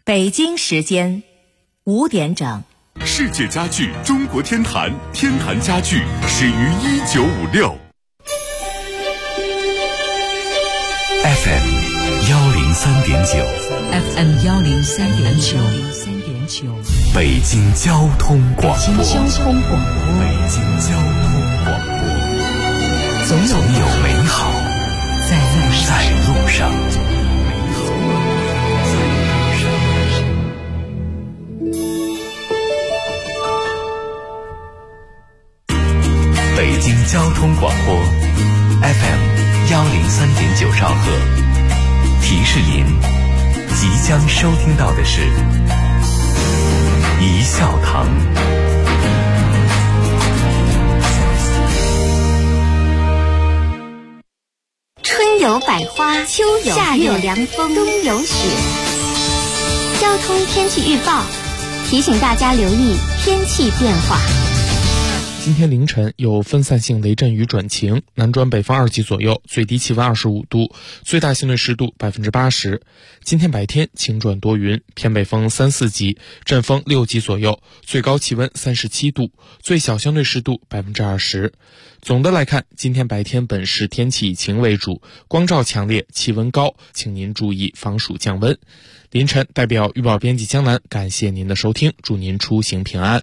北京时间5点整。 世界家具中国天坛，天坛家具始于1956。FM 103.9，FM 103.9， 北京交通广播， 北京交通广播，总有美好在路上。北京交通广播 FM 103.9兆赫，提示您即将收听到的是一笑堂。 春有百花，秋有夏有凉风，冬有雪。交通天气预报提醒大家留意天气变化。 今天凌晨有分散性雷阵雨转晴，南转北风2级左右，最低气温25度，最大相对湿度80%。今天白天晴转多云，偏北风3、4级，阵风6级左右，最高气温37度，最小相对湿度20%。总的来看，今天白天本市天气以晴为主，光照强烈，气温高，请您注意防暑降温。凌晨代表预报编辑江南感谢您的收听，祝您出行平安。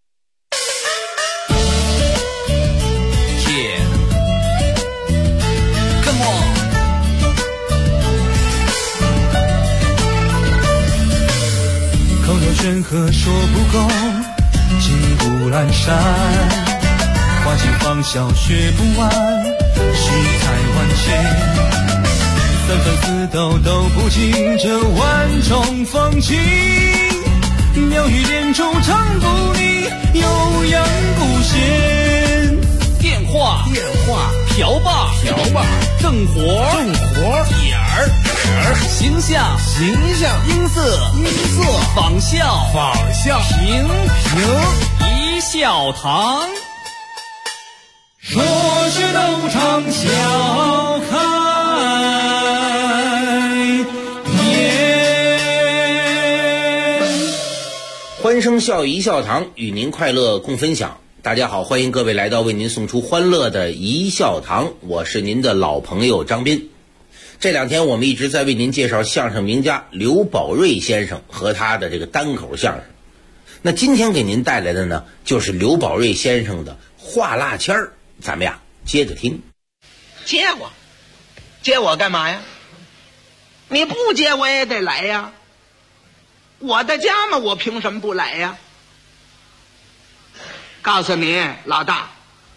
口若悬河说不够，骑虎阑珊，花间芳笑学不完，世态万千，三分四斗都不尽这万种风情，妙语连珠唱不腻，悠扬不闲。 电话瓢把正活点儿形象音色仿效平一笑堂， 说是都唱笑开颜。 欢声笑语一笑堂，与您快乐共分享。大家好，欢迎各位来到为您送出欢乐的一笑堂，我是您的老朋友张斌。这两天我们一直在为您介绍相声名家刘宝瑞先生和他的这个单口相声。那今天给您带来的呢，就是刘宝瑞先生的画蜡签儿，咱们呀接着听。 接我干嘛呀？你不接我也得来呀，我的家嘛，我凭什么不来呀？告诉你老大，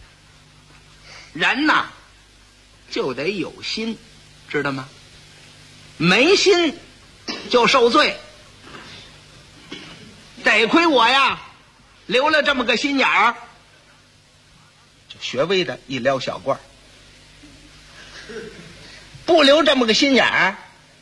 人呐就得有心，知道吗？没心就受罪。得亏我呀留了这么个心眼儿，就学微的一撩小罐，不留这么个心眼儿，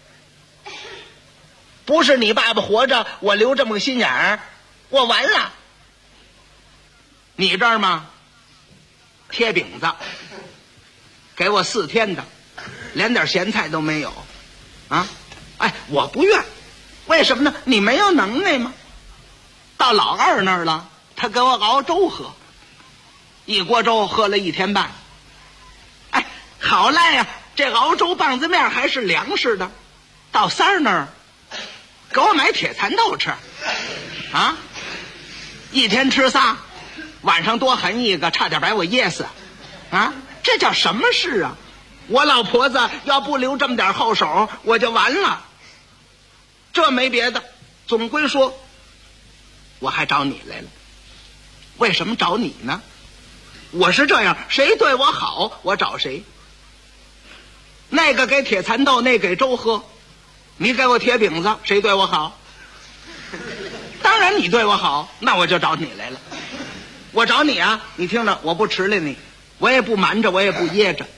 不是你爸爸活着，我留这么个心眼儿，我完了。你这儿吗？贴饼子，给我4天的，连点咸菜都没有啊！哎，我不愿，为什么呢？你没有能耐吗？到老二那儿了，他给我熬粥喝，一锅粥喝了1天半。哎，好赖呀，这熬粥棒子面还是粮食的。到三儿那儿，给我买铁蚕豆吃，啊，1天吃仨。晚上多狠一个，差点把我噎死啊！这叫什么事啊？我老婆子要不留这么点后手，我就完了。这没别的，总归说我还找你来了。为什么找你呢？我是这样，谁对我好我找谁。那个给铁蚕豆，那给粥喝，你给我铁饼子，谁对我好？当然你对我好，那我就找你来了。我找你啊，你听着，我不迟来你，我也不瞒着，我也不掖着。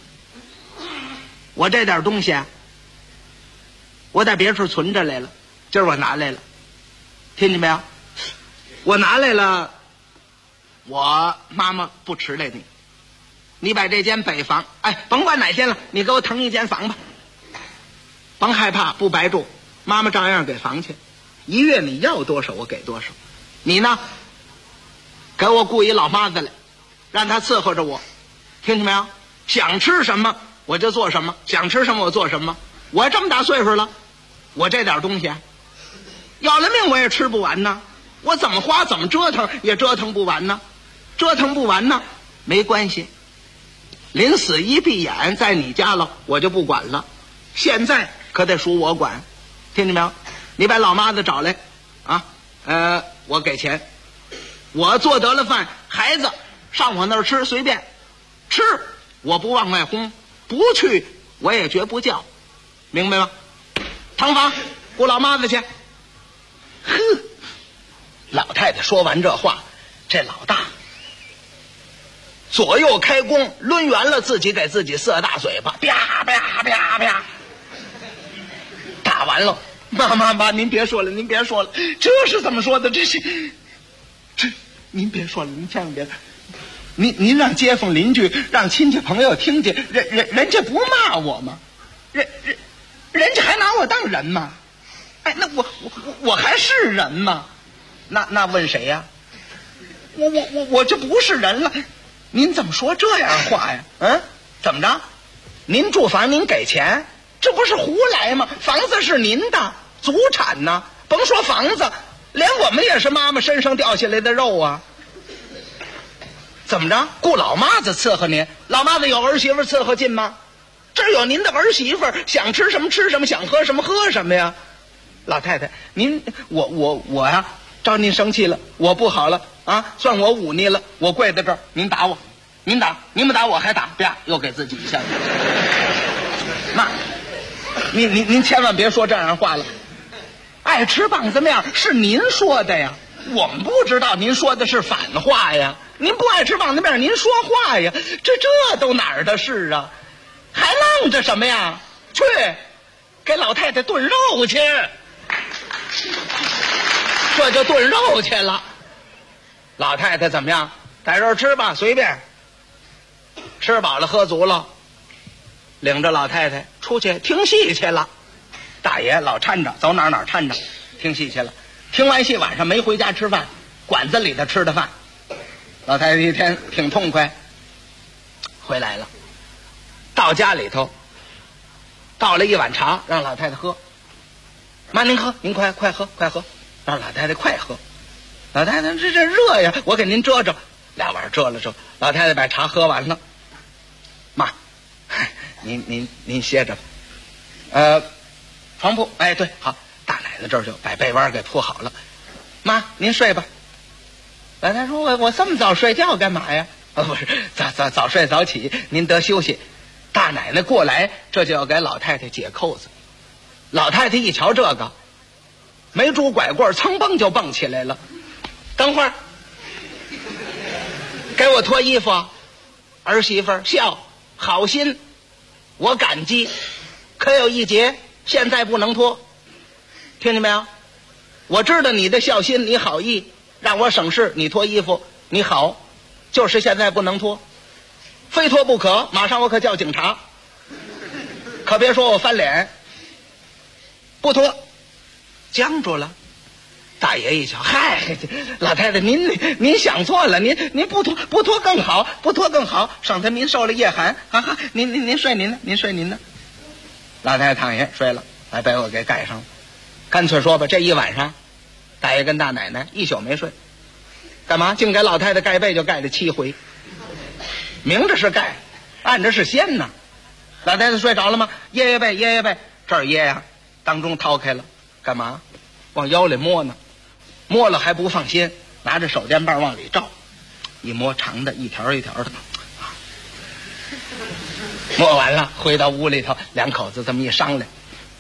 我这点东西啊，我在别处存着来了，今儿我拿来了，听见没有？我拿来了，我妈妈不迟来你，你把这间北房，哎，甭管哪间了，你给我腾一间房吧，甭害怕，不白住，妈妈照样给房去。 一月你要多少我给多少。你呢，给我雇一老妈子来，让她伺候着我，听见没有？想吃什么我就做什么，想吃什么我做什么。我这么大岁数了，我这点东西要了命我也吃不完呢，我怎么花怎么折腾也折腾不完呢，折腾不完呢，没关系，临死一闭眼在你家了我就不管了，现在可得属我管，听见没有？你把老妈子找来啊，我给钱，我做得了饭，孩子上我那儿吃，随便吃，我不往外轰，不去我也绝不叫，明白吗？堂房雇老妈子去。呵，老太太说完这话，这老大左右开弓，抡圆了自己给自己射大嘴巴，啪啪啪啪，打完了。妈，您别说了，您别说了，这是怎么说的？这您别说了，您千万别，您让街坊邻居、让亲戚朋友听见，人家不骂我吗？人家还拿我当人吗？哎，那我还是人吗？那问谁呀？我就不是人了。您怎么说这样话呀？怎么着？您住房您给钱，这不是胡来吗？房子是您的祖产呢，甭说房子，连我们也是妈妈身上掉下来的肉啊。怎么着？雇老妈子伺候您，老妈子有儿媳妇伺候近吗？这有您的儿媳妇，想吃什么吃什么，想喝什么喝什么呀。老太太，您我呀，招您生气了，我不好了啊，算我忤逆了，我跪在这儿，您打我，您不打我还打，啪，又给自己一下。妈，您千万别说这样话了。爱吃棒子面是您说的呀，我们不知道您说的是反话呀。您不爱吃棒子面，您说话呀，这都哪儿的事啊？还愣着什么呀？去给老太太炖肉去，这就炖肉去了。老太太怎么样？在这儿吃吧，随便。吃饱了喝足了，领着老太太出去听戏去了。大爷老搀着，走哪儿搀着，听戏去了。听完戏晚上没回家吃饭，馆子里头吃的饭。老太太一天挺痛快，回来了，到家里头倒了一碗茶让老太太喝。妈，您喝，您快喝，让老太太快喝。老太太这热呀，我给您遮着。2碗遮了遮，老太太把茶喝完了。妈，您歇着吧。床铺，哎，对，好，大奶奶这儿就把被窝给铺好了。妈，您睡吧。老太太说：“我这么早睡觉干嘛呀？”不是，早睡早起，您得休息。大奶奶过来，这就要给老太太解扣子。老太太一瞧这个，没拄拐棍，噌蹦就蹦起来了。等会儿，给我脱衣服。儿媳妇笑，好心，我感激，可有一节，现在不能脱，听见没有？我知道你的孝心，你好意，让我省事，你脱衣服，你好，就是现在不能脱，非脱不可，马上我可叫警察，可别说我翻脸，不脱，僵住了。大爷一瞧，嗨，老太太您想错了，您不脱更好，不脱更好，省得您受了夜寒。您睡您的。老太太躺下睡了，把被窝给盖上了。干脆说吧，这一晚上，大爷跟大奶奶一宿没睡，干嘛？净给老太太盖被就盖了7回，明着是盖，暗着是掀呢。老太太睡着了吗？掖被，这儿掖呀，当中掏开了，干嘛？往腰里摸呢。摸了还不放心，拿着手电棒往里照，一摸长的，一条一条的，摸完了回到屋里头，两口子这么一商量，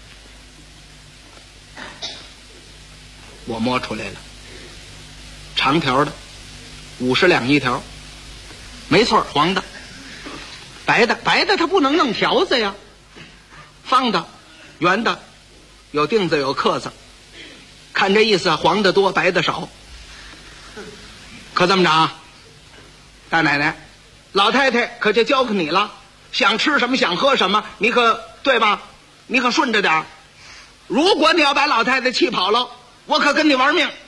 我摸出来了，长条的，50两一条，没错，黄的，白的它不能弄条子呀，方的，圆的，有钉子有刻子。看这意思，黄的多，白的少。可这么着啊，大奶奶，老太太可就交给你了，想吃什么想喝什么，你可对吧？你可顺着点。如果你要把老太太气跑了， 我可跟你玩命。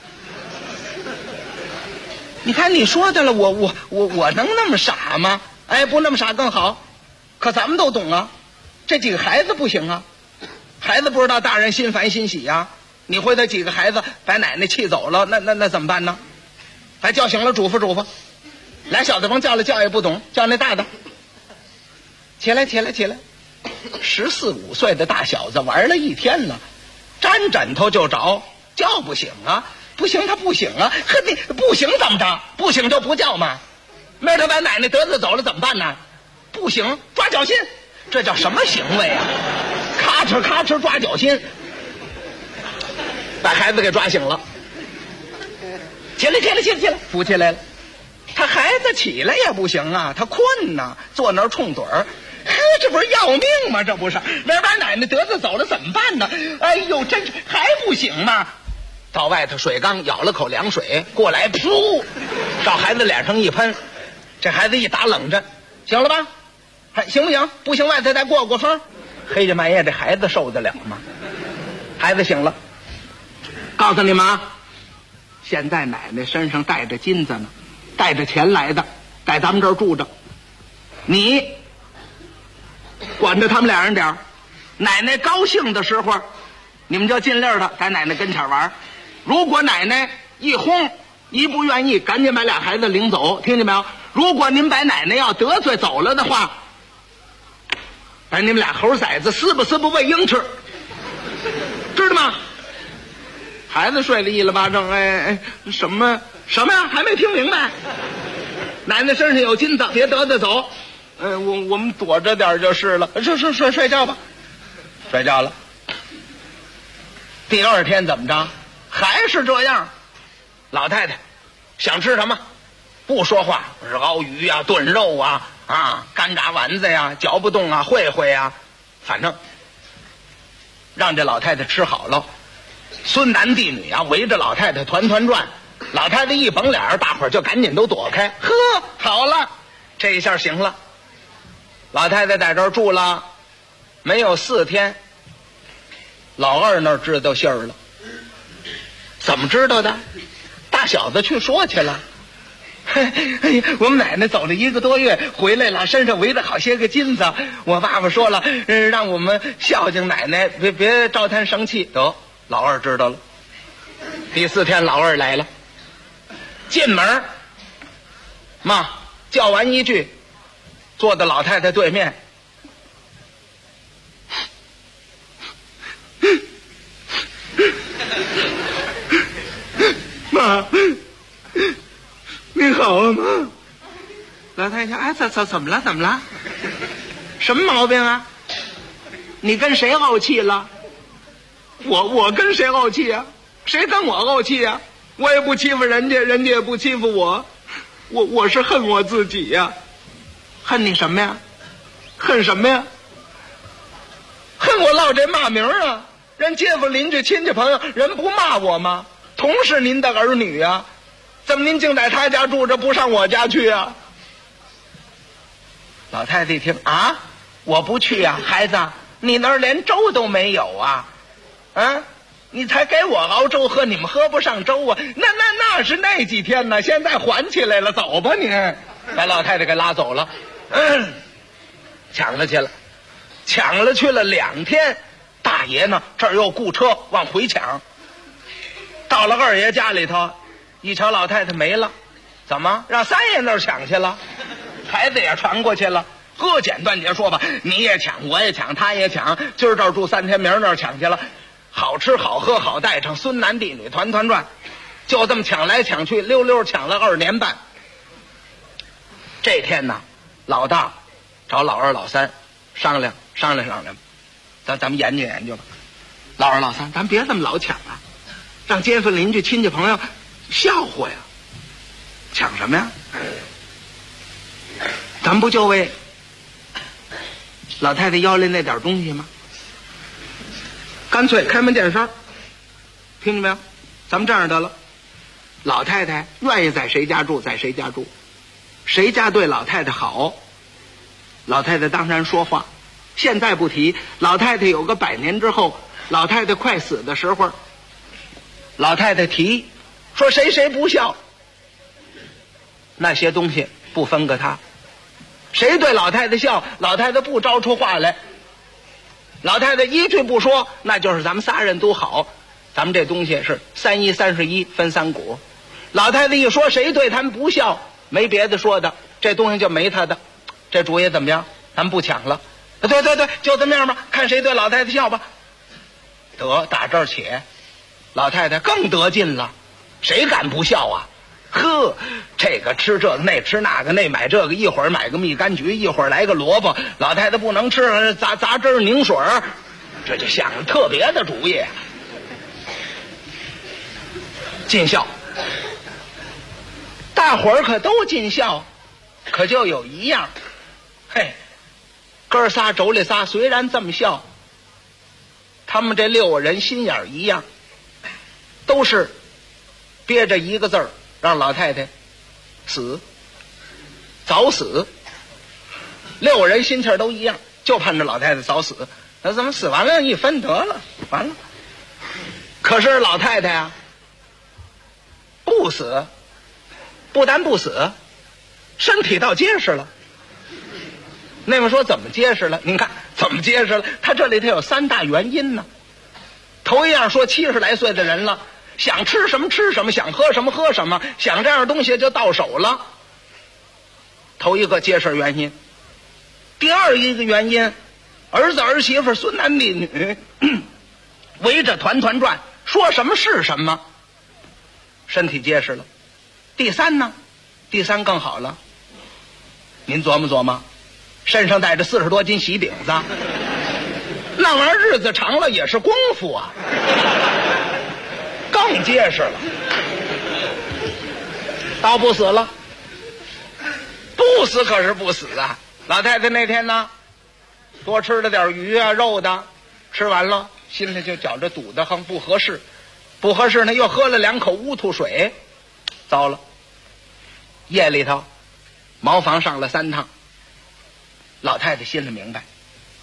你看你说的了，我能那么傻吗？哎，不那么傻更好。可咱们都懂啊，这几个孩子不行啊，孩子不知道大人心烦心喜呀。你回头几个孩子把奶奶气走了，那怎么办呢？还叫醒了嘱咐，俩小子甭叫了，叫也不懂，叫那大的起来，14、15岁的大小子玩了一天了，沾枕头就着，叫不醒啊，不行他不醒啊，呵，你不行怎么着？不醒就不叫嘛。明儿他把奶奶得罪走了怎么办呢？不行抓脚心，这叫什么行为啊？咔哧抓脚心，把孩子给抓醒了。起来，扶起来了。他孩子起来也不行啊，他困呐，坐那儿冲盹儿。呵，这不是要命吗？这不是，明儿把奶奶得罪走了怎么办呢？哎呦，真是还不行吗？到外头水缸舀了口凉水过来，噗，照孩子脸上一喷，这孩子一打冷战，行了吧？还行不行？不行，外头再过风。黑着半夜这孩子受得了吗？孩子醒了，告诉你们啊，现在奶奶身上带着金子呢，带着钱来的，在咱们这儿住着。你管着他们俩人点儿，奶奶高兴的时候，你们就尽力的在奶奶跟前玩。如果奶奶一轰一不愿意，赶紧把俩孩子领走，听见没有？如果您把奶奶要得罪走了的话，把你们俩猴崽子撕吧喂鹰吃，知道吗？孩子睡了一了巴正，哎，什么呀？还没听明白？奶奶身上有金子，别得罪走。我们躲着点就是了。睡觉吧。睡觉了。第二天怎么着？还是这样。老太太想吃什么，不说话，是熬鱼啊，炖肉啊，干炸丸子呀，嚼不动啊，会呀，反正让这老太太吃好了。孙男弟女啊，围着老太太团转。老太太一绷脸，大伙儿就赶紧都躲开。呵，好了，这一下行了。老太太在这儿住了没有4天，老二那儿知道信儿了。怎么知道的？大小子去说去了。我们奶奶走了1个多月，回来了，身上围着好些个金子。我爸爸说了，让我们孝敬奶奶，别招她生气。得，老二知道了。第4天，老二来了，进门，妈叫完一句，坐在老太太对面。妈，你好啊，妈。老太太，哎，怎么了？什么毛病啊？你跟谁怄气了？我跟谁怄气啊？谁跟我怄气啊？我也不欺负人家，人家也不欺负我。我是恨我自己呀。恨你什么呀？恨什么呀？恨我落这骂名啊！人街坊邻居亲戚朋友人不骂我吗？同是您的儿女啊，怎么您净在他家住着，不上我家去啊？老太太一听啊，我不去啊，孩子，你那儿连粥都没有啊？你才给我熬粥喝，你们喝不上粥啊？那是那几天呢，现在还起来了，走吧你。把老太太给拉走了，抢了去了2天。大爷呢这儿又雇车往回抢，到了二爷家里头，一瞧老太太没了，怎么让三爷那儿抢去了？孩子也传过去了。简短截说吧，你也抢，我也抢，他也抢，今儿这儿住3天，明儿那儿抢去了。好吃好喝好带上，孙男弟女团转，就这么抢来抢去，溜抢了2年半。这天呢，老大找老二老三商量，咱们研究吧。老二老三，咱别这么老抢啊，让街坊邻居亲戚朋友笑话呀。抢什么呀？咱不就为老太太要来那点东西吗？干脆开门见山，听见没有？咱们这样得了，老太太愿意在谁家住在谁家住，谁家对老太太好，老太太当然说话。现在不提，老太太有个100年之后，老太太快死的时候， 老太太提说谁谁不孝，那些东西不分个他，谁对老太太孝，老太太不招出话来，老太太一句不说，那就是咱们仨人都好。咱们这东西是31分3股，老太太一说谁对他们不孝，没别的说的，这东西就没他的。这主意怎么样？咱们不抢了。对，就这么样吧，看谁对老太太孝吧。得，打这儿起，老太太更得劲了，谁敢不孝啊？呵，这个吃这个，那吃那个，那买这个，一会儿买个蜜柑橘，一会儿来个萝卜，老太太不能吃，杂汁拧水，这就想了特别的主意。尽孝，大伙儿可都尽孝，可就有一样，嘿，哥仨妯娌仨虽然这么孝，他们这6个人心眼一样，都是憋着一个字儿，让老太太死，早死。6个人心气儿都一样，就盼着老太太早死。那怎么死完了一分得了，完了。可是老太太啊，不死，不但不死，身体倒结实了。那么说怎么结实了？您看怎么结实了？他这里头有3大原因呢。头一样说70来岁的人了，想吃什么吃什么，想喝什么喝什么，想这样东西就到手了。头一个结实原因。第二一个原因，儿子儿媳妇孙男弟女围着团团转，说什么是什么，身体结实了。第三呢？第三更好了，您琢磨琢磨，身上带着40多斤喜饼子，那玩意儿日子长了也是功夫啊，更结实了。倒不死了，不死可是不死啊。老太太那天呢，多吃了点鱼啊肉的，吃完了心里就觉着堵得慌，不合适，不合适呢，又喝了2口乌吐水，糟了。夜里头茅房上了3趟，老太太心里明白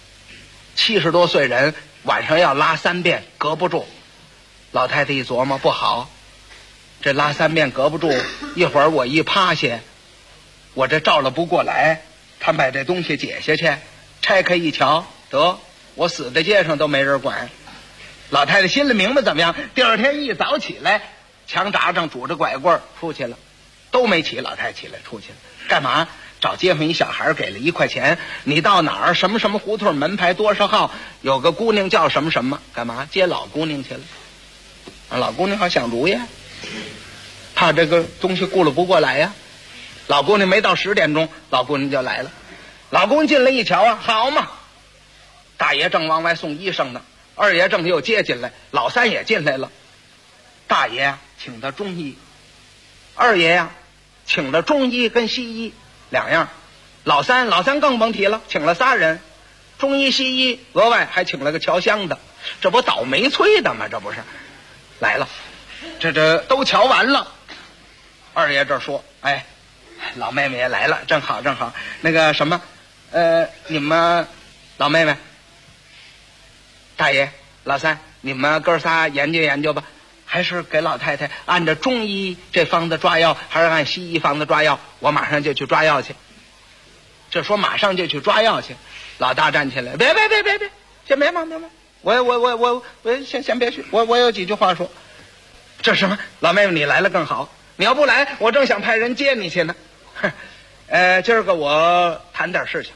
，70多岁人晚上要拉3遍隔不住。老太太一琢磨，不好，这拉3遍隔不住，一会儿我一趴下，我这照了不过来，他把这东西解下去，拆开一瞧，得我死在街上都没人管。老太太心里明白怎么样？第二天一早起来，墙闸上拄着拐棍出去了，都没起。老太太起来出去了，干嘛？找街坊一小孩给了1块钱，你到哪儿什么什么胡同门牌多少号，有个姑娘叫什么什么，干嘛？接老姑娘去了。老姑娘好想主意，怕这个东西顾了不过来呀。老姑娘没到10点钟，老姑娘就来了。老姑娘进来一瞧啊，好嘛，大爷正往外送医生呢，二爷正又接进来，老三也进来了。大爷啊请的中医，二爷呀请了中医跟西医2样，老三更甭提了，请了3人，中医西医，额外还请了个瞧香的，这不倒霉催的吗？这不是来了，这都瞧完了。二爷这说，哎，老妹妹也来了，正好那个什么你们老妹妹，大爷老三，你们哥仨研究研究吧，还是给老太太按照中医这方子抓药，还是按西医方子抓药？我马上就去抓药去。这说马上就去抓药去，老大站起来，别，先别忙，我先别去，我有几句话说。这什么？老妹妹你来了更好，你要不来，我正想派人接你去呢。今儿个我谈点事情。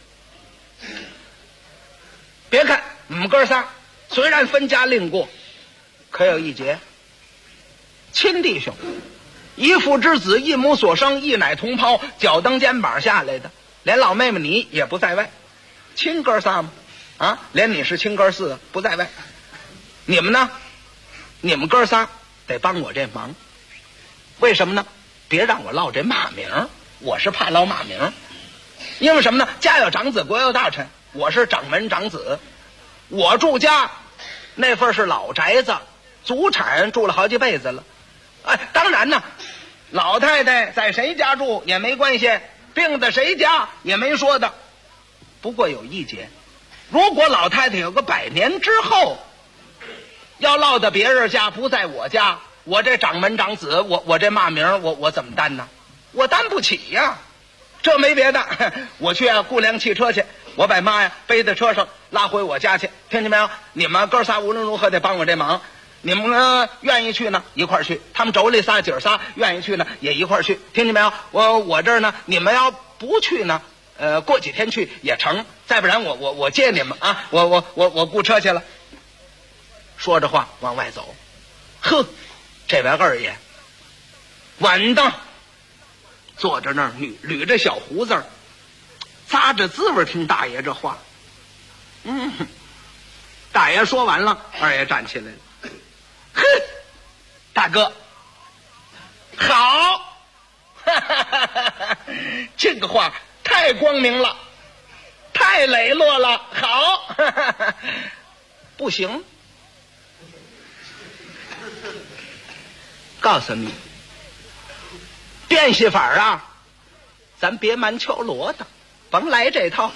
别看我们哥仨虽然分家另过，可有一节，亲弟兄，一父之子，一母所生，一奶同胞，脚蹬肩膀下来的，连老妹妹你也不在外，亲哥仨吗？啊，连你是亲哥4不在外。你们呢？你们哥仨得帮我这忙，为什么呢？别让我落这骂名，我是怕落骂名。因为什么呢？家有长子，国有大臣，我是掌门长子，我住家那份是老宅子，祖产住了好几辈子了。当然呢，老太太在谁家住也没关系，病在谁家也没说的。不过有一节，如果老太太有个100年之后要落到别人家，不在我家， 我这长门长子，我这骂名我怎么担呢？我担不起呀。这没别的，我去雇辆汽车去，我把妈呀背在车上拉回我家去，听见没有？你们哥仨无论如何得帮我这忙。你们呢愿意去呢一块儿去，他们妯娌仨姐儿仨愿意去呢也一块儿去，听见没有？我这儿呢，你们要不去呢，过几天去也成，再不然我接你们啊，我雇车去了。说着话往外走，呵，这位二爷稳当坐着那儿捋着小胡子，咂着滋味听大爷这话。大爷说完了，二爷站起来了。哼，大哥，好，这个话太光明了，太磊落了，好，不行，告诉你，变戏法啊，咱别蛮敲锣的，甭来这套，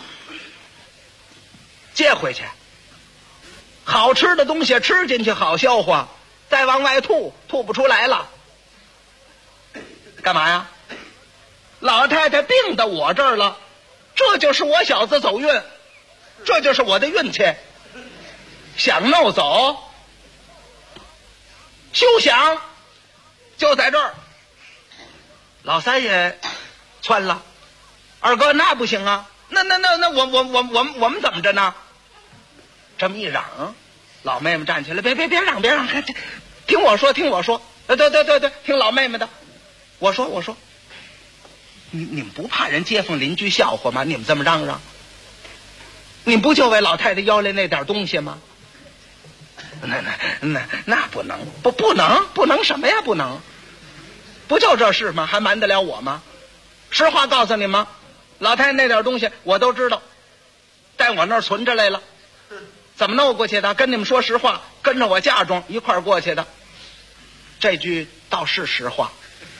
接回去。好吃的东西吃进去好消化，再往外吐不出来了。干嘛呀？老太太病到我这儿了，这就是我小子走运，这就是我的运气。想弄走，休想，就在这儿。老三爷窜了，二哥那不行啊，那我们怎么着呢？这么一嚷，老妹妹站起来，别嚷，听我说，对，听老妹妹的。我说，你们不怕人街坊邻居笑话吗？你们这么嚷，你不就为老太太要来那点东西吗？那不能，不能什么呀？不能，不就这事吗？还瞒得了我吗？实话告诉你们，老太太那点东西我都知道，在我那儿存着来了。怎么弄过去的？跟你们说实话，跟着我嫁妆一块儿过去的。这句倒是实话，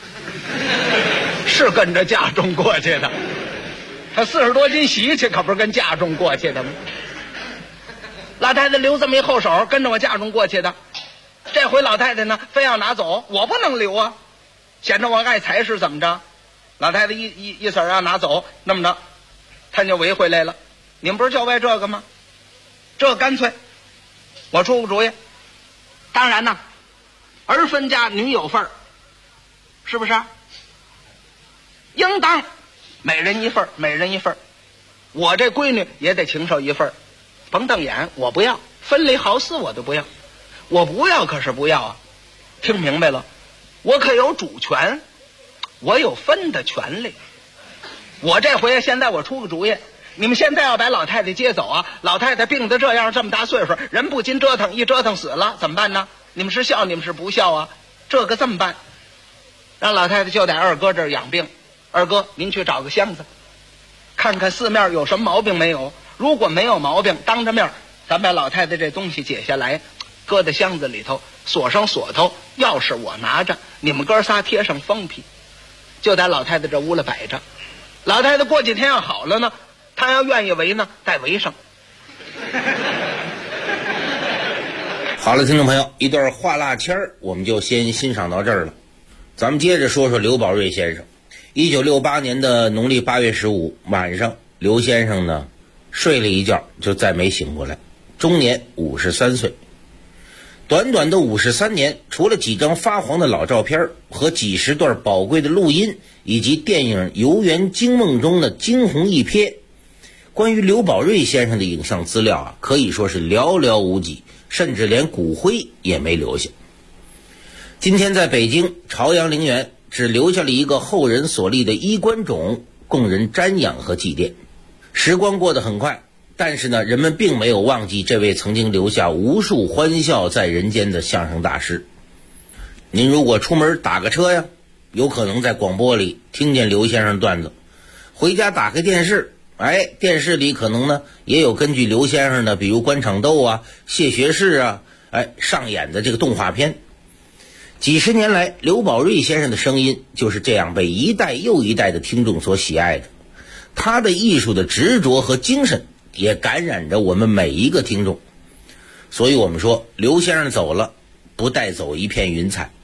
是跟着嫁妆过去的。他40多斤席去，可不是跟嫁妆过去的吗？老太太留这么一后手，跟着我嫁妆过去的。这回老太太呢，非要拿走，我不能留啊，显着我爱财是怎么着？老太太一思要拿走，那么着，他就围回来了。你们不是就为这个吗？这干脆我出个主意，当然呢，儿分家女有份儿，是不是？应当每人一份，我这闺女也得请受一份，甭瞪眼，我不要分离好似我都不要，我不要可是不要啊，听明白了？我可有主权，我有分的权利。我这回现在我出个主意，你们现在要把老太太接走啊！老太太病得这样，这么大岁数，人不禁折腾，一折腾死了，怎么办呢？你们是笑，你们是不笑啊？这个这么办？让老太太就在二哥这儿养病。二哥，您去找个箱子，看看四面有什么毛病没有。如果没有毛病，当着面咱把老太太这东西解下来，搁在箱子里头，锁上锁头，钥匙我拿着，你们哥仨贴上封皮，就在老太太这屋里摆着。老太太过几天要好了呢，他要愿意围呢，再围上。 好了，听众朋友，一段话蜡签我们就先欣赏到这儿了。咱们接着说说刘宝瑞先生。1968年的农历8月15晚上，刘先生呢睡了一觉就再没醒过来，终年53岁。短短的53年，除了几张发黄的老照片和几十段宝贵的录音，以及电影《游园惊梦》中的惊鸿一瞥，关于刘宝瑞先生的影像资料可以说是寥寥无几，甚至连骨灰也没留下。今天在北京朝阳陵园只留下了一个后人所立的衣冠冢，供人瞻仰和祭奠。时光过得很快，但是呢，人们并没有忘记这位曾经留下无数欢笑在人间的相声大师。您如果出门打个车呀，有可能在广播里听见刘先生的段子，回家打开电视，电视里可能呢也有根据刘先生的比如官场斗啊、谢学士啊上演的这个动画片。几十年来，刘宝瑞先生的声音就是这样被一代又一代的听众所喜爱的。他的艺术的执着和精神也感染着我们每一个听众。所以我们说，刘先生走了，不带走一片云彩。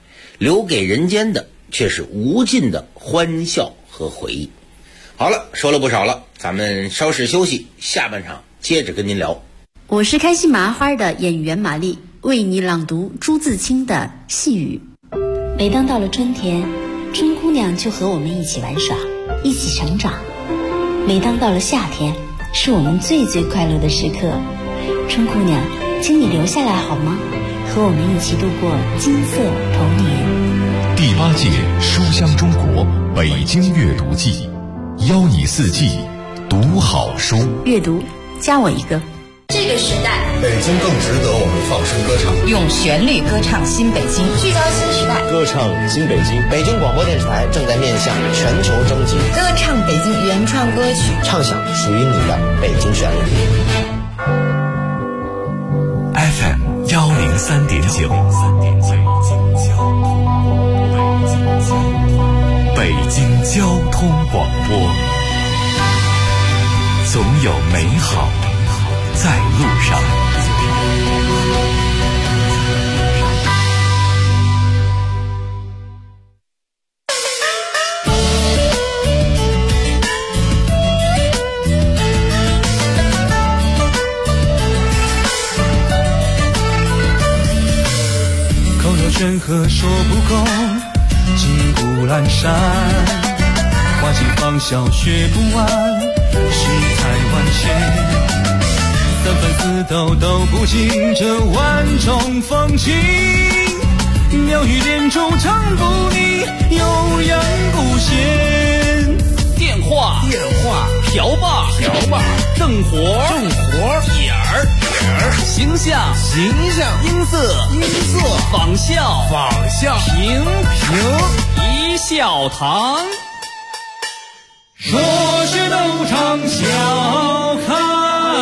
留给人间的却是无尽的欢笑和回忆。好了，说了不少了，咱们稍事休息，下半场接着跟您聊。 我是开心麻花的演员玛丽，为你朗读朱自清的细雨。每当到了春天，春姑娘就和我们一起玩耍，一起成长。每当到了夏天，是我们最最快乐的时刻。春姑娘，请你留下来好吗？和我们一起度过金色童年。 第8届书香中国北京阅读季，邀你四季读好书。 阅读，加我一个。 这个时代， 北京更值得我们放声歌唱， 用旋律歌唱新北京，聚焦新时代， 歌唱新北京。 北京广播电视台正在面向全球征集， 歌唱北京原创歌曲， 唱响属于你的北京旋律。 FM 103.9，北京交通广播，总有美好在路上。 口若悬河说不够，骑虎阑珊，花期芳笑学不完，世态万千。三番四斗都不尽这万种风情，妙语连珠唱不腻，悠扬不闲。 电话瓢把正活眼儿形象音色仿效平一笑堂。 说是斗场笑开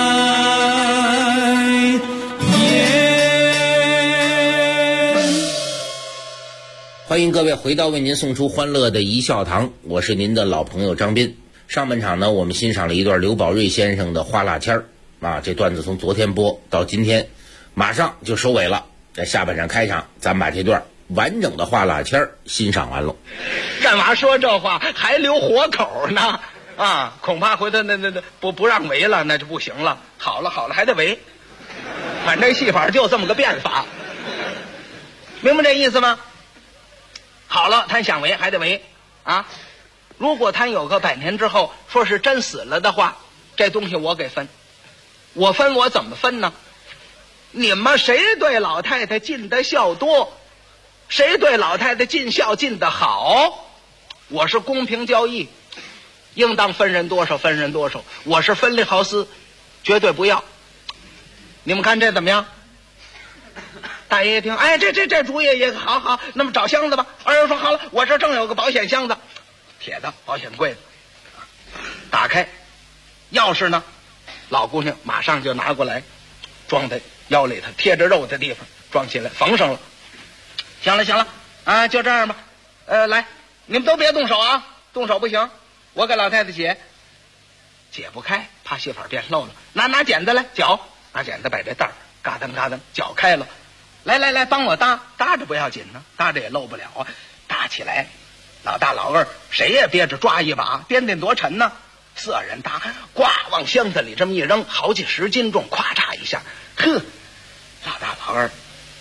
欢迎各位回到为您送出欢乐的一笑堂，我是您的老朋友张斌。上半场呢，我们欣赏了一段刘宝瑞先生的花蜡签儿啊，这段子从昨天播到今天，马上就收尾了。在下半场开场，咱们把这段完整的花蜡签儿欣赏完了。 干嘛说这话还留活口呢？啊，恐怕回头那不让围了，那就不行了。好了还得围，反正戏法就这么个变法，明白这意思吗？好了，他想围还得围啊！如果他有个100年之后说是真死了的话，这东西我给分，我怎么分呢？你们谁对老太太尽的孝多，谁对老太太尽孝尽的好，我是公平交易，应当分人多少分人多少，我是分利豪斯，绝对不要。你们看这怎么样？大爷一听，哎，这主意也好，那么找箱子吧。二人说好了，我这正有个保险箱子，铁的保险柜子，打开，钥匙呢，老姑娘马上就拿过来，装在腰里头，贴着肉的地方装起来，缝上了。行了啊，就这样吧。来，你们都别动手啊，动手不行，我给老太太解不开，怕戏法变漏了。拿剪子来绞，拿剪子把这带儿嘎噔嘎噔绞开了。来，帮我搭着不要紧呢，搭着也漏不了啊。搭起来，老大老二谁也憋着抓一把，颠多沉呢。4人搭，呱往箱子里这么一扔，好几10斤重，咵嚓一下，呵，老大老二，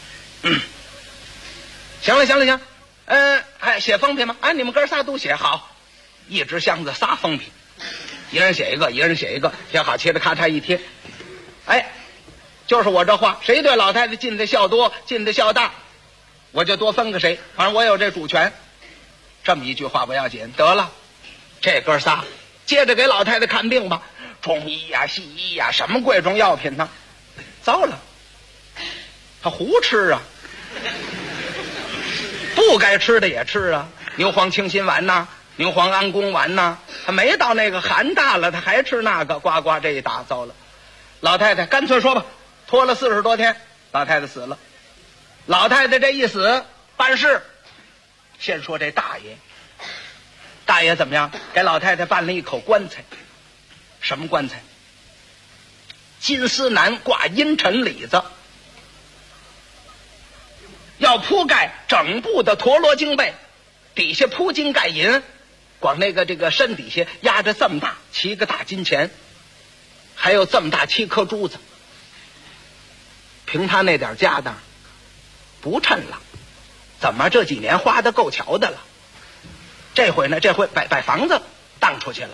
行了，还写封皮吗？哎，你们哥仨都写好，一只箱子仨封皮，一人写一个，写好，切着咔嚓一贴，哎。就是我这话，谁对老太太尽的孝多，尽的孝大，我就多分个谁，反正我有这主权。这么一句话不要紧，得了，这哥仨接着给老太太看病吧，中医呀、西医呀，什么贵重药品呢？糟了，他胡吃啊，不该吃的也吃啊，牛黄清心丸呐，牛黄安宫丸呐，他没到那个寒大了，他还吃那个，呱呱这一打，糟了，老太太干脆说吧。拖了40多天，老太太死了。老太太这一死，办事先说这大爷怎么样？给老太太办了一口棺材。什么棺材？金丝楠挂阴沉里子， 要铺盖整部的陀螺经被，底下铺金盖银，光这个身底下压着这么大7个大金钱，还有这么大7颗珠子。凭他那点家当，不趁了。怎么这几年花的够瞧的了？这回呢？这回把房子当出去了，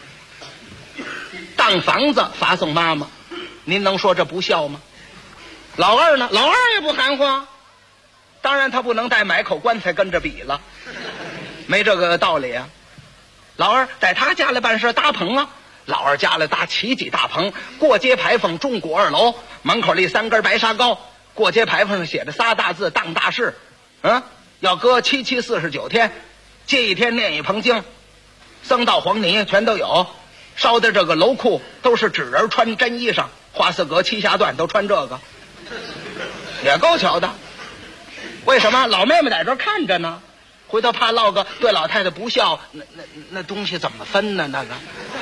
当房子发送妈妈，您能说这不孝吗？老二呢？老二也不含糊，当然他不能带买口棺材跟着比了，没这个道理啊。老二在他家里办事搭棚啊，老二家里搭7几大棚，过街牌坊中古2楼，门口立3根白沙膏，过街牌坊上写着仨大字当大事，要搁7七49天，借一天念一棚经，僧道黄泥全都有，烧的这个楼库都是纸人穿真衣裳，花四格7下段都穿这个，也够瞧的。为什么？老妹妹在这看着呢，回头怕落个对老太太不孝，那东西怎么分呢？那个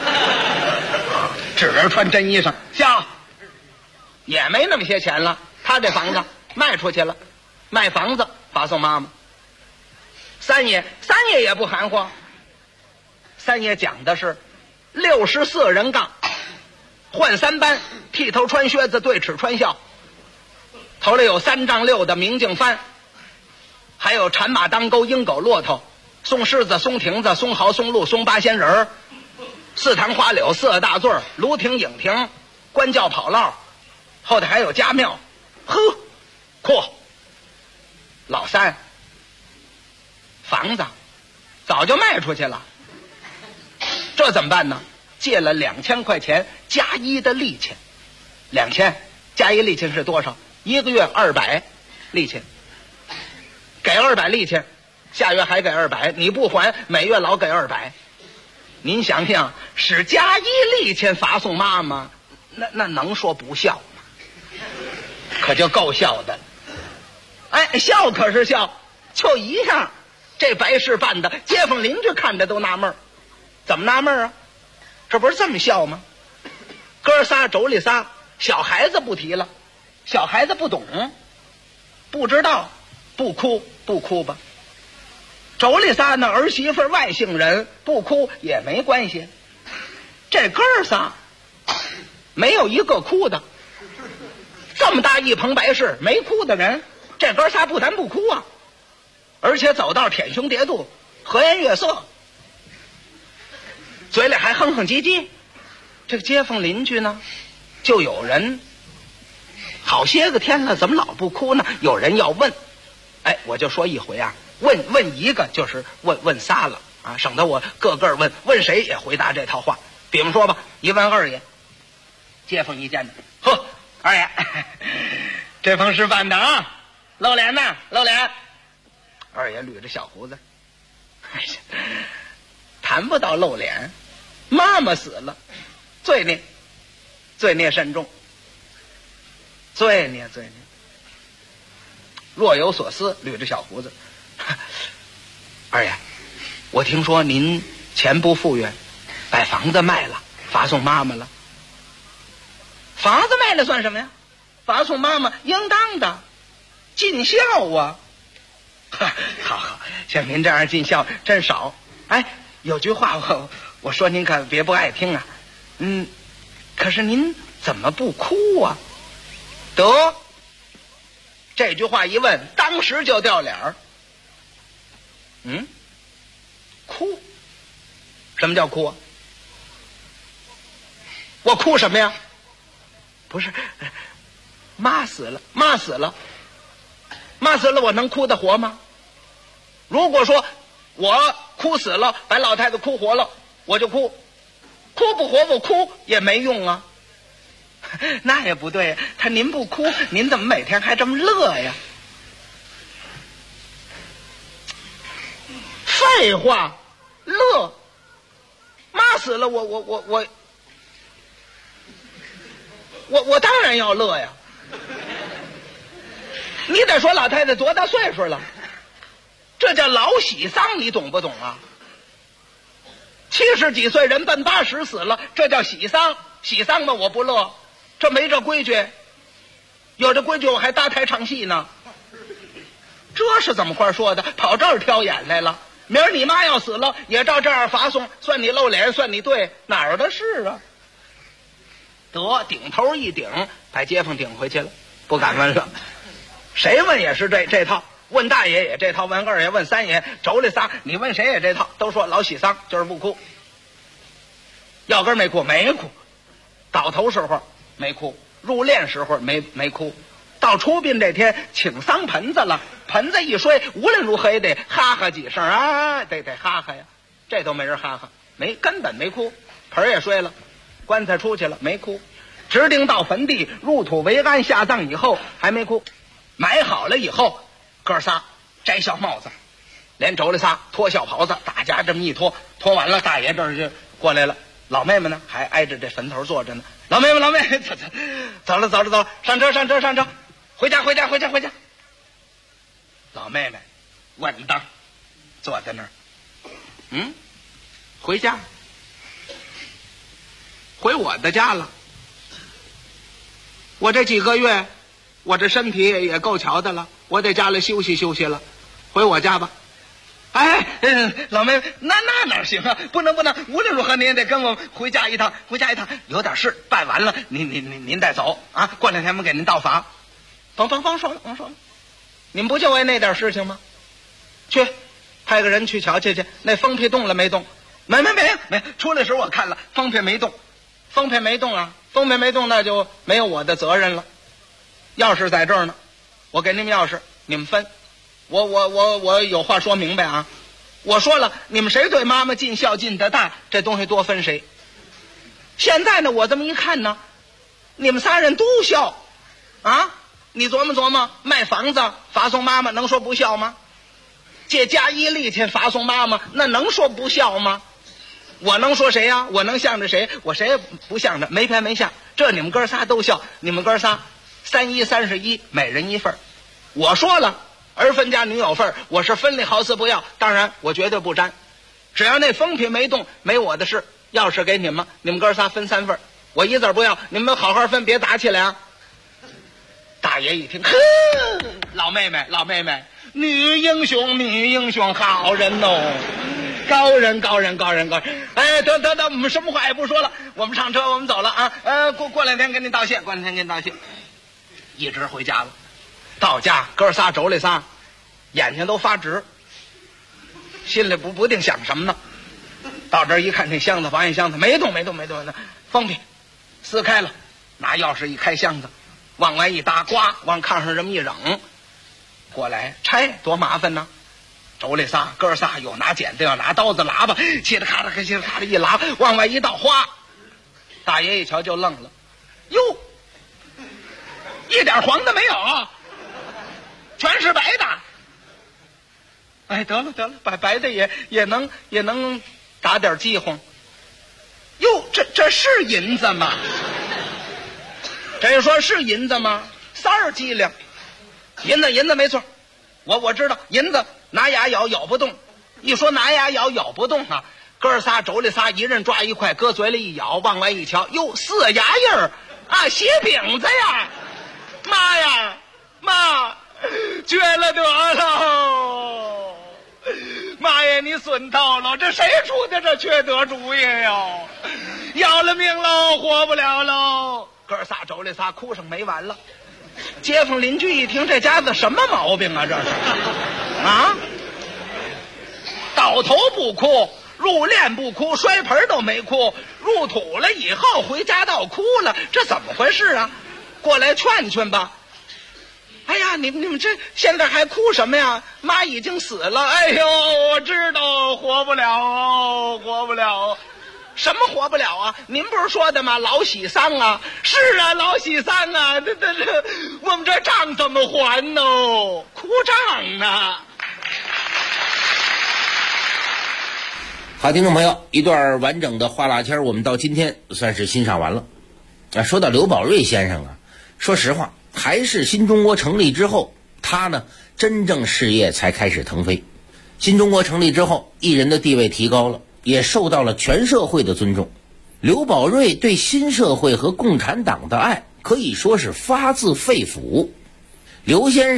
纸人穿真衣裳孝，也没那么些钱了。他这房子卖出去了，卖房子发送妈妈。三爷也不含糊，三爷讲的是64人杠，换3班，剃头穿靴子，对齿穿孝，头里有3丈6的明镜幡，还有产马当钩、鹰狗骆驼、松狮子、松亭子、松毫、松鹿、松八仙人、4坛花柳、4大座、炉亭、影亭、官教跑烙，后头还有家庙。阔老三房子早就卖出去了，这怎么办呢？借了2000块钱加1的利钱，2000加1利钱是多少？1个月200利钱，给200利钱，下月还给200，你不还每月老给200。您想想，使加1利钱发送妈妈，那能说不孝吗？可就够孝的。孝可是孝，就一样，这白事办的，街坊邻居看着都纳闷。怎么纳闷啊？这不是这么孝吗？哥仨妯娌仨，小孩子不提了，小孩子不懂，不知道，不哭吧。妯娌仨呢，儿媳妇外姓人，不哭也没关系。这哥仨没有一个哭的，这么大一棚白事没哭的人，这哥仨不但不哭啊，而且走道舔胸叠肚，和颜悦色，嘴里还哼哼唧唧。这个街坊邻居呢，就有人好些个天了，怎么老不哭呢？有人要问，我就说一回啊，问一个就是问仨了啊，省得我个个问谁也回答这套话。比方说吧，一问二爷，街坊一见着，呵，二爷，这封是办的啊，露脸呐，露脸。二爷捋着小胡子，谈不到露脸，妈妈死了，罪孽深重，罪孽。若有所思，捋着小胡子，二爷，我听说您钱不富裕，把房子卖了，发送妈妈了。房子卖了算什么呀？发送妈妈应当的，尽孝啊。好，像您这样尽孝真少。有句话我说您可别不爱听啊。可是您怎么不哭啊？得，这句话一问，当时就掉脸儿。哭？什么叫哭啊？我哭什么呀？不是，妈死了，我能哭得活吗？如果说我哭死了，把老太太哭活了，我就哭不活我哭也没用啊。那也不对，您不哭，您怎么每天还这么乐呀？废话，乐，妈死了，我当然要乐呀。你得说老太太多大岁数了，这叫老喜丧，你懂不懂啊？70几岁人奔80死了，这叫喜丧。喜丧吗？我不乐，这没这规矩，有这规矩我还搭台唱戏呢。 这是怎么话说的？跑这儿挑眼来了？明儿你妈要死了，也照这样发送，算你露脸，算你对，哪儿的事啊？得顶头一顶，把街坊顶回去了，不敢问了。谁问也是这套，问大爷也这套，问二爷，问三爷，妯娌仨，你问谁也这套，都说老喜丧就是不哭。要根没哭，没哭。倒头时候没哭，入殓时候没哭。到出殡这天请丧盆子了，盆子一摔，无论如何也得哈哈几声啊，得哈哈呀，这都没人哈哈，根本没哭。盆也摔了，棺材出去了没哭，指定到坟地入土为安下葬以后还没哭。埋好了以后，哥仨摘小帽子，连妯娌仨脱小袍子，大家这么一脱完了，大爷这儿就过来了，老妹妹呢还挨着这坟头坐着呢。老妹妹走了，上车，回家。老妹妹稳当坐在那儿，回家，回我的家了。我这几个月，我这身体也够瞧的了，我得家里休息休息了，回我家吧。老妹妹，那哪行啊？不能，无论如何您也得跟我回家一趟，有点事办完了，您再走啊。过两天我们给您到访。甭说了，你们不就为那点事情吗？去，派个人去瞧去。那封皮动了没动？没。出来时我看了，封皮没动。封皮没动啊，那就没有我的责任了。钥匙在这儿呢，我给你们钥匙，你们分。我有话说明白啊！我说了，你们谁对妈妈尽孝尽得大，这东西多分谁。现在呢，我这么一看呢，你们仨人都孝啊！你琢磨，卖房子发送妈妈能说不孝吗？借家一利钱发送妈妈，那能说不孝吗？我能说谁呀？我能向着谁？我谁也不向着，没偏没向。这你们哥仨都孝，你们哥仨31，每人一份。我说了，儿分家女有份，我是分里好似不要，当然我绝对不沾。只要那封皮没动，没我的事，钥匙给你们哥仨分3份，我一字不要，你们好好分，别打起来啊！大爷一听，老妹妹，女英雄，好人哦，高人。哎，得，我们什么话也不说了，我们上车，我们走了啊。过2天给您道谢，一直回家了。到家，哥仨妯娌仨，眼睛都发直，心里不定想什么呢。到这儿一看，这箱子，保险箱子没动，封皮撕开了，拿钥匙一开箱子，往外一搭，呱，往炕上这么一扔，过来拆多麻烦呢。妯娌仨哥仨又拿剪子，又拿刀子，喇叭嘁哩咔啦一拉，往外一倒，哗！大爷一瞧就愣了，哟，一点黄的没有，全是白的。哎，得了，白的也能打点饥荒。哟，这是银子吗？这说是银子吗？3斤两，银子没错，我知道银子拿牙咬不动。一说拿牙咬不动啊，哥仨妯娌仨一人抓一块，搁嘴里一咬，往外一瞧，哟，4牙印儿啊，鞋饼子呀！妈，绝了得了！妈呀，你损透了！这谁出的这缺德主意呀？要了命喽，活不了喽！哥仨妯娌仨哭上没完了。街坊邻居一听，这家子什么毛病啊？这是啊！倒头不哭，入殓不哭，摔盆都没哭，入土了以后回家倒哭了，这怎么回事啊？过来劝吧。哎呀，你们这现在还哭什么呀？妈已经死了。哎呦，我知道活不了。什么活不了啊？您不是说的吗？老喜丧啊！是啊，老喜丧啊！这我们这账怎么还呢？哭账呢？ 好，听众朋友，一段完整的话剌天我们到今天算是欣赏完了。说到刘宝瑞先生啊，说实话，还是新中国成立之后，他呢真正事业才开始腾飞。新中国成立之后，艺人的地位提高了，也受到了全社会的尊重。刘宝瑞对新社会和共产党的爱可以说是发自肺腑。刘先生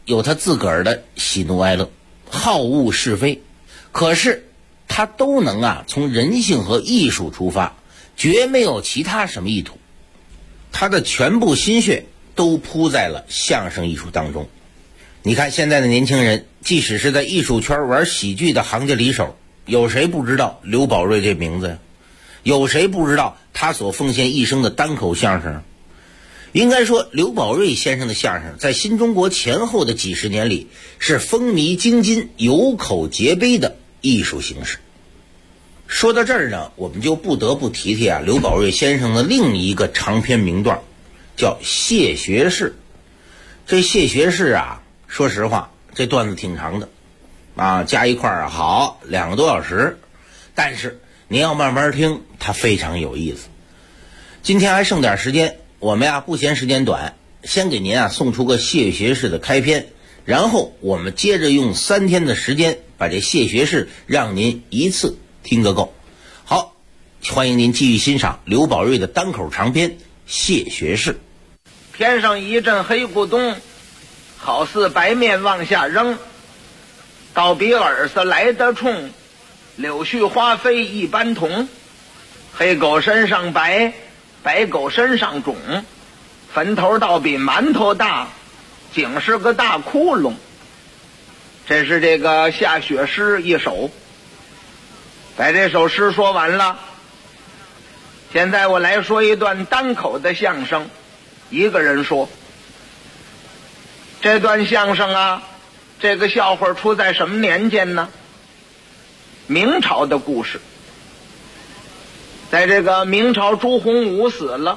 有他自个儿的喜怒哀乐，好恶是非，可是他都能从人性和艺术出发，绝没有其他什么意图。他的全部心血都扑在了相声艺术当中。你看现在的年轻人，即使是在艺术圈玩喜剧的行家里手，有谁不知道刘宝瑞这名字呀？有谁不知道他所奉献一生的单口相声？应该说，刘宝瑞先生的相声在新中国前后的几十年里是风靡京津、有口皆碑的艺术形式。说到这儿呢，我们就不得不提提刘宝瑞先生的另一个长篇名段，叫《谢学士》。这谢学士说实话，这段子挺长的加一块好2个多小时，但是您要慢慢听，它非常有意思。今天还剩点时间，我们不嫌时间短，先给您送出个谢学士的开篇，然后我们接着用3天的时间把这谢学士让您一次听个够。好，欢迎您继续欣赏刘宝瑞的单口长篇《谢学士》。 天上一阵黑咕咚，好似白面往下扔，倒比耳朵来得冲，柳絮花飞一般同。黑狗身上白，白狗身上肿，坟头倒比馒头大，井是个大窟窿。这是这个下雪诗一首。把这首诗说完了，现在我来说一段单口的相声，一个人说。这段相声这个笑话出在什么年间呢？明朝的故事。在这个明朝朱洪武死了，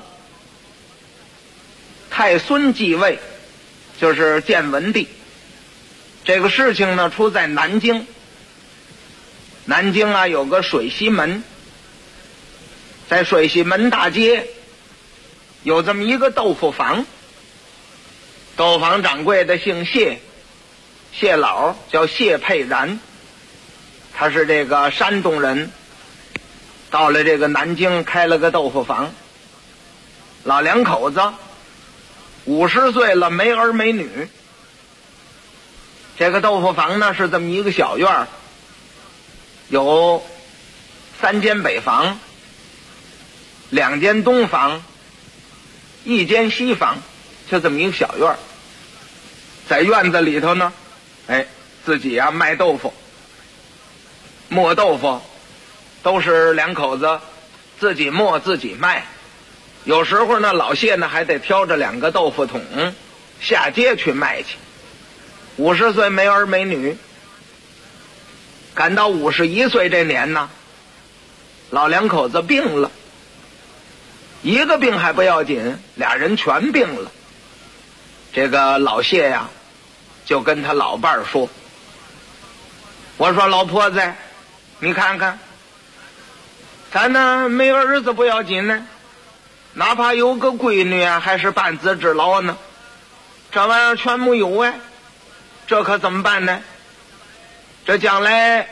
太孙继位，就是建文帝。这个事情呢出在南京。南京有个水西门，在水西门大街有这么一个豆腐坊，豆腐坊掌柜的姓谢，谢老叫谢佩然，他是这个山东人，到了这个南京开了个豆腐坊。老两口子50岁了，没儿没女。这个豆腐坊呢是这么一个小院儿，有3间北房，2间东房，1间西房，就这么一个小院儿。在院子里头呢，自己卖豆腐，磨豆腐都是两口子自己磨自己卖。有时候呢，老谢呢还得挑着2个豆腐桶下街去卖去。50岁没儿没女，赶到51岁这年呢，老两口子病了。一个病还不要紧，2人全病了。这个老谢就跟他老伴儿说，我说老婆子，你看看咱呢没儿子不要紧呢，哪怕有个闺女还是半子之劳呢，这玩意儿全没有这可怎么办呢？这将来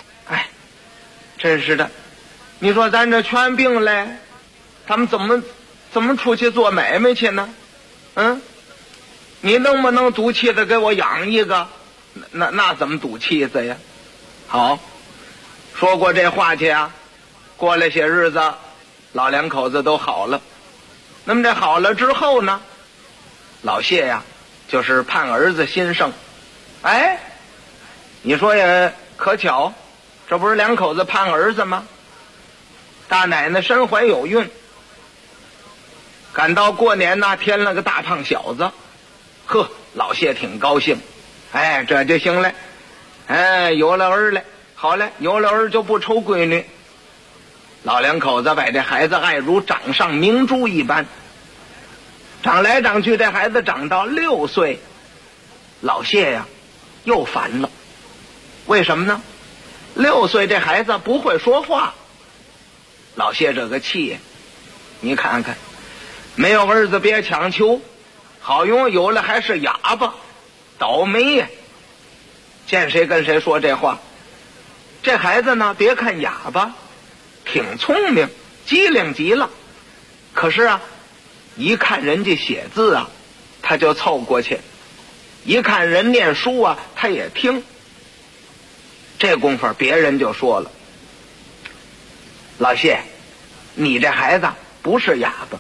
真是的，你说咱这全病了，他们怎么出去做买卖去呢？你能不能赌气子给我养一个？那怎么赌气子呀？好，说过这话去过了些日子，老两口子都好了。那么这好了之后呢，老谢就是盼儿子新生。你说也可巧，这不是两口子盼儿子吗？大奶奶身怀有孕，赶到过年添了个大胖小子。老谢挺高兴，这就行了，有了儿了，好了，有了儿就不愁闺女。老两口子把这孩子爱如掌上明珠一般，长来长去，这孩子长到6岁，老谢又烦了。为什么呢？6岁这孩子不会说话。老谢这个气你看看，没有儿子别强求，好用有了还是哑巴，倒霉呀！见谁跟谁说这话。这孩子呢，别看哑巴，挺聪明，机灵极了。可是一看人家写字他就凑过去， 一看人念书啊，他也听。这功夫别人就说了：“老谢，你这孩子不是哑巴。”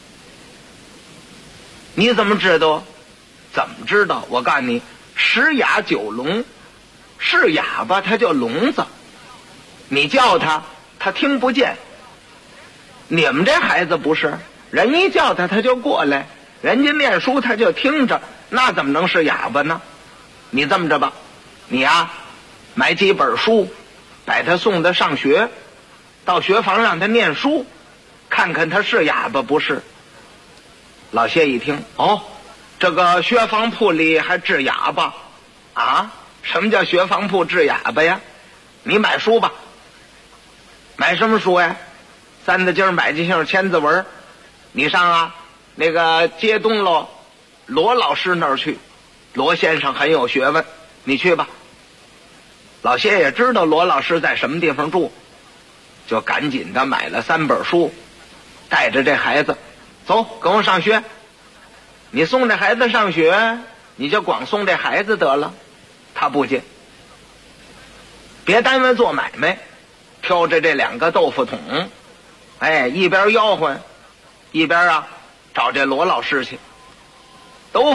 你怎么知道？怎么知道？我告诉你，10哑9聋，是哑巴他叫聋子，你叫他听不见。你们这孩子不是，人一叫他就过来，人家念书他就听着，那怎么能是哑巴呢？你这么着吧，你呀买几本书，把他送他上学，到学房让他念书，看看他是哑巴不是。老谢一听，哦，这个学房铺里还治哑巴啊？什么叫学房铺治哑巴呀？你买书吧。买什么书呀？三字经、百家姓、千字文。你上那个街东喽罗老师那儿去，罗先生很有学问，你去吧。老谢也知道罗老师在什么地方住，就赶紧的买了3本书，带着这孩子走，跟我上学。你送这孩子上学，你就光送这孩子得了。他不接，别单位做买卖，挑着这2个豆腐桶，一边吆喝一边找这罗老师去。豆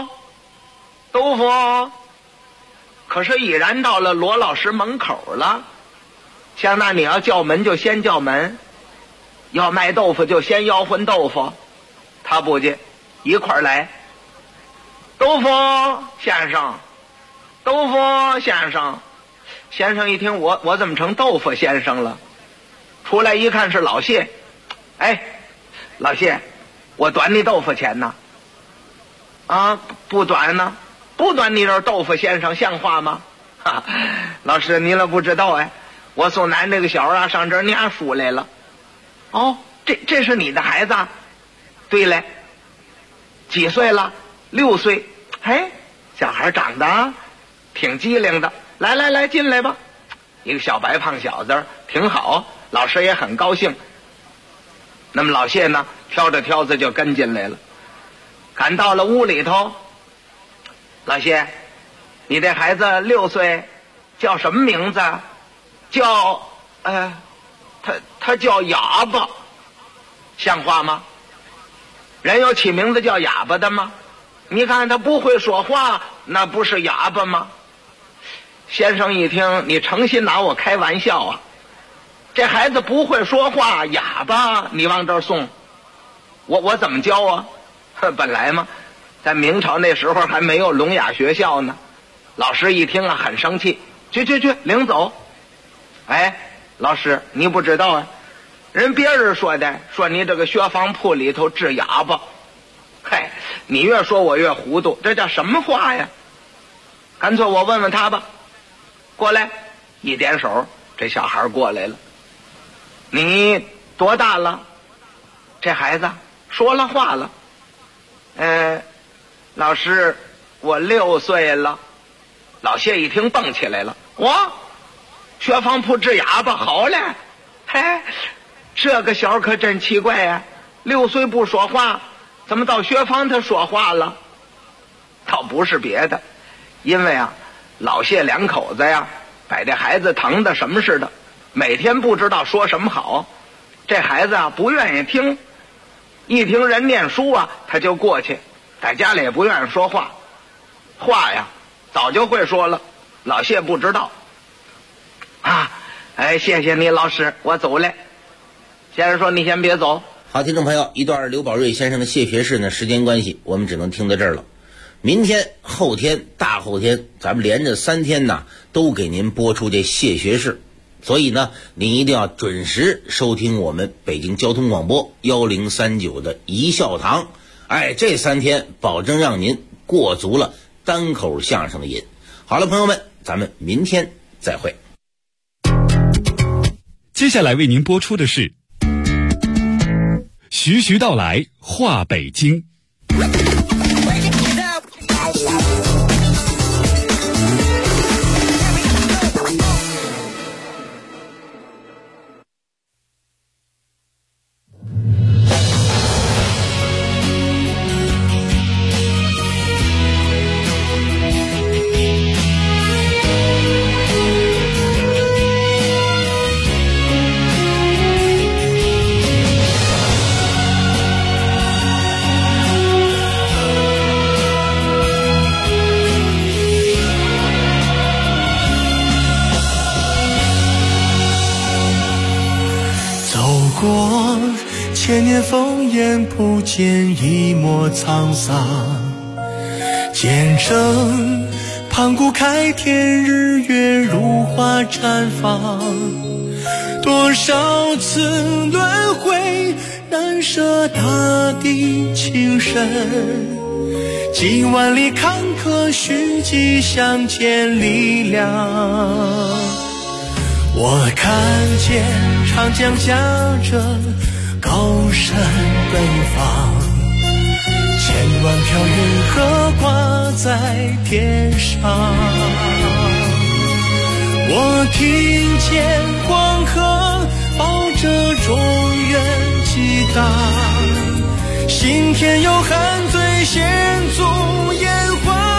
腐，可是已然到了罗老师门口了。像那你要叫门就先叫门，要卖豆腐就先吆喝豆腐，他不接，一块儿来。豆腐先生，豆腐先生。先生一听，我怎么成豆腐先生了？出来一看是老谢。老谢，我短你豆腐钱呢。不短呢，不短你这豆腐先生像话吗？老师您了不知道我送咱这个小上这儿念书来了。哦，这是你的孩子？对嘞。几岁了？6岁。小孩长得挺机灵的。来进来吧。一个小白胖小子挺好，老师也很高兴。那么老谢呢，挑着挑子就跟进来了。赶到了屋里头，老谢，你这孩子6岁，叫什么名字？叫他叫哑巴，像话吗？人有起名字叫哑巴的吗？你看他不会说话，那不是哑巴吗？先生一听，你诚心拿我开玩笑啊？这孩子不会说话，哑巴你往这儿送，我怎么教啊？本来嘛，在明朝那时候还没有聋哑学校呢。老师一听很生气，去领走。老师你不知道人别人说的，说你这个学房铺里头治哑巴。你越说我越糊涂，这叫什么话呀？干脆我问问他吧。过来，一点手，这小孩过来了。你多大了？这孩子说了话了。老师，我6岁了。老谢一听蹦起来了，学房铺治哑巴，好嘞。这个小可真奇怪呀，6岁不说话，怎么到学房他说话了？倒不是别的，因为老谢2口子把这孩子疼的什么似的，每天不知道说什么好。这孩子不愿意听，一听人念书他就过去，在家里也不愿意说话。话早就会说了，老谢不知道。谢谢你老师，我走了。先生说你先别走。 好，听众朋友，一段刘宝瑞先生的谢学士呢，时间关系我们只能听到这儿了。明天、后天、大后天，咱们连着3天呢，都给您播出这谢学士。所以呢，您一定要准时收听我们北京交通广播1039的一笑堂。这3天保证让您过足了单口相声的瘾。好了，朋友们，咱们明天再会。 接下来为您播出的是徐徐道来话北京。 千年烽烟不见一抹沧桑，见证盘古开天，日月如花绽放，多少次轮回，难舍大地情深，几万里坎坷，蓄积向前力量。我看见长江夹着高山奔放，千万条云河挂在天上。我听见黄河抱着中原激荡，心田有汉醉献足炎黄。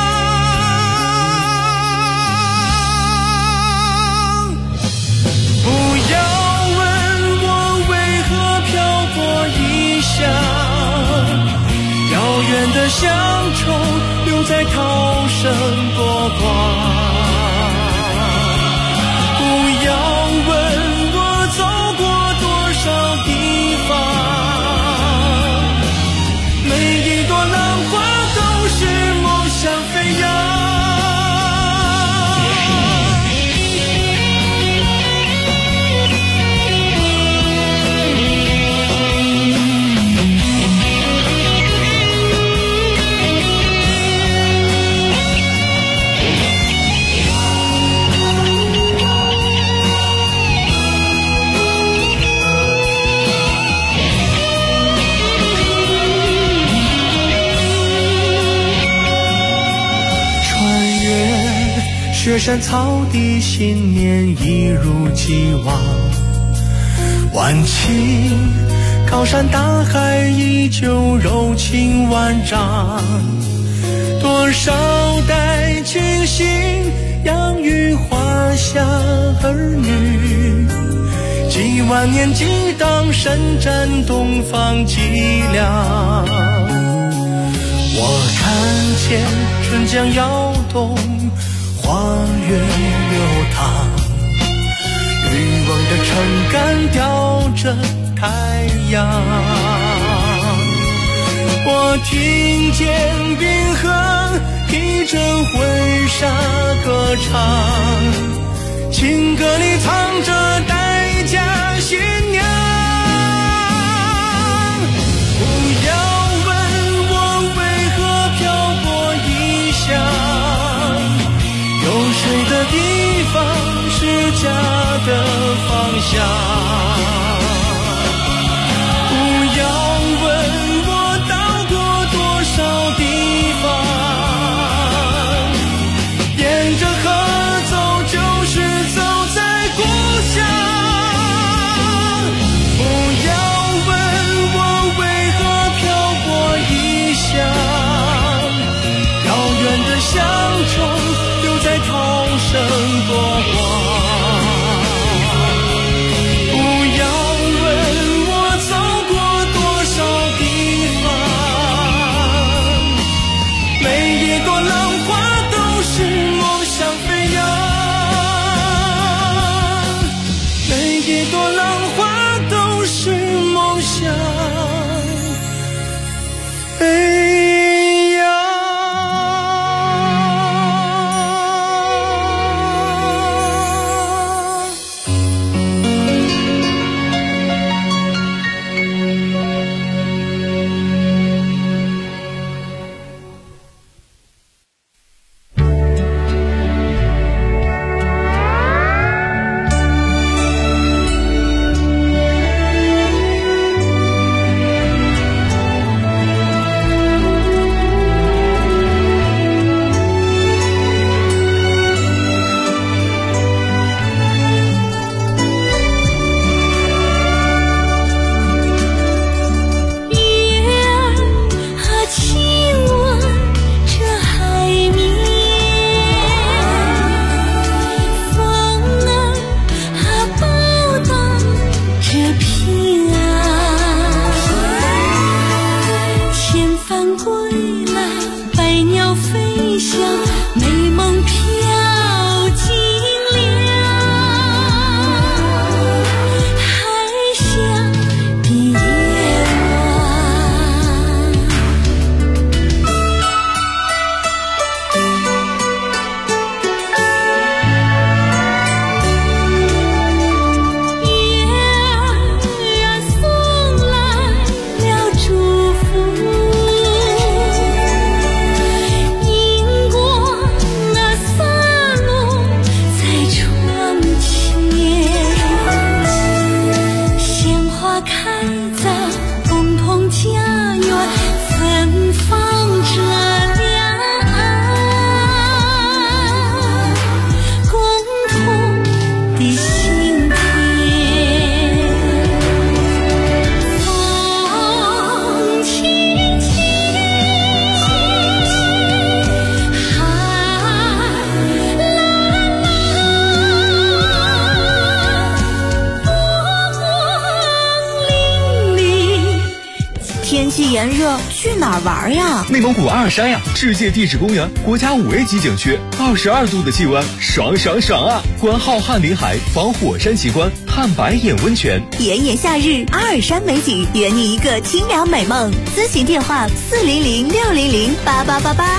不要问我为何漂泊异乡，遥远的乡愁留在涛声波光。不要问我走过多少地方，每一朵浪花都是梦想飞扬。雪山草地，信念一如既往，万顷高山大海依旧柔情万丈，多少代清醒养育华夏儿女，几万年激荡神战东方脊梁。我看见春江摇动，花月流淌，渔翁的撑杆吊着太阳。我听见冰河披着婚纱歌唱，情歌里藏着待嫁新娘。不要问我为何漂泊异乡，有水的地方是家的方向。不要问我到过多少地方，沿着河走就是走在故乡。不要问我为何漂泊异乡，遥远的乡愁留在涛声波光。不要问我走过多少地方，每一朵浪花都是梦想飞扬，每一朵浪花都是梦想飞扬。 第一炎热，去哪儿玩呀？ 内蒙古阿尔山呀，世界地质公园，国家5A 级景区，22度的气温，爽爽爽啊！观浩瀚林海，访火山奇观，探白眼温泉。 炎炎夏日，阿尔山美景，圆你一个清凉美梦。咨询电话400-600-8888。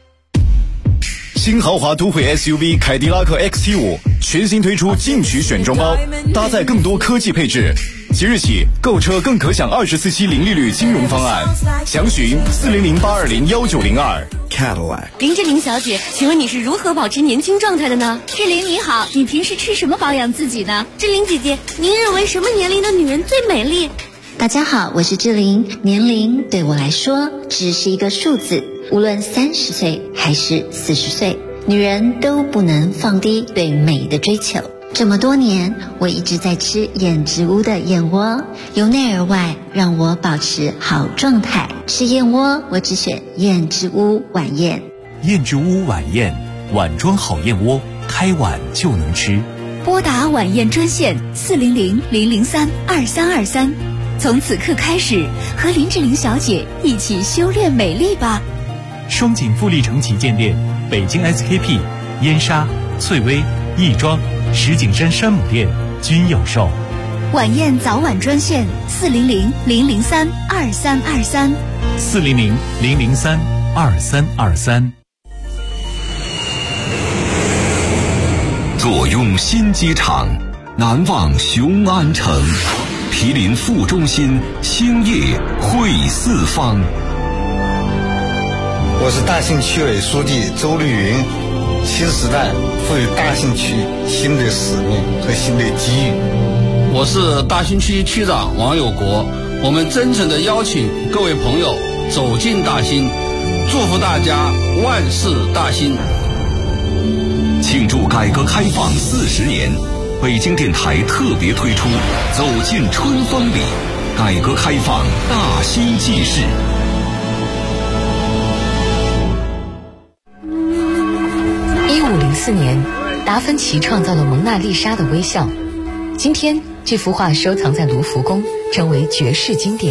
新豪华都会 SUV 凯迪拉克 XT5 全新推出进取选装包，搭载更多科技配置。即日起购车更可享24期零利率金融方案，详询400-820-1902。 Cadillac。 林志玲小姐，请问你是如何保持年轻状态的呢？ 志玲你好，你平时吃什么保养自己呢？ 志玲姐姐，您认为什么年龄的女人最美丽？ 大家好，我是志玲。年龄对我来说只是一个数字，无论30岁还是40岁，女人都不能放低对美的追求。这么多年，我一直在吃燕之屋的燕窝，由内而外让我保持好状态。吃燕窝，我只选燕之屋晚宴。 燕之屋晚宴，碗装好燕窝，开碗就能吃。 拨打晚宴专线400-003-2323，从此刻开始，和林志玲小姐一起修炼美丽吧。 双井富力城旗舰店、北京 SKP、燕莎、翠微、亦庄、石景山山姆店均有售。 晚宴早晚专线400-003-2323。 400-003-2323。 坐拥新机场，难忘雄安城。毗邻副中心，兴业汇四方。 我是大兴区委书记周绿云。新时代赋予大兴区新的使命和新的机遇。 我是大兴区区长王有国，我们真诚地邀请各位朋友走进大兴，祝福大家万事大兴。 庆祝改革开放40年，北京电台特别推出走进春风里，改革开放大兴纪事。 1504年，达芬奇创造了蒙娜丽莎的微笑。今天，这幅画收藏在卢浮宫，成为绝世经典。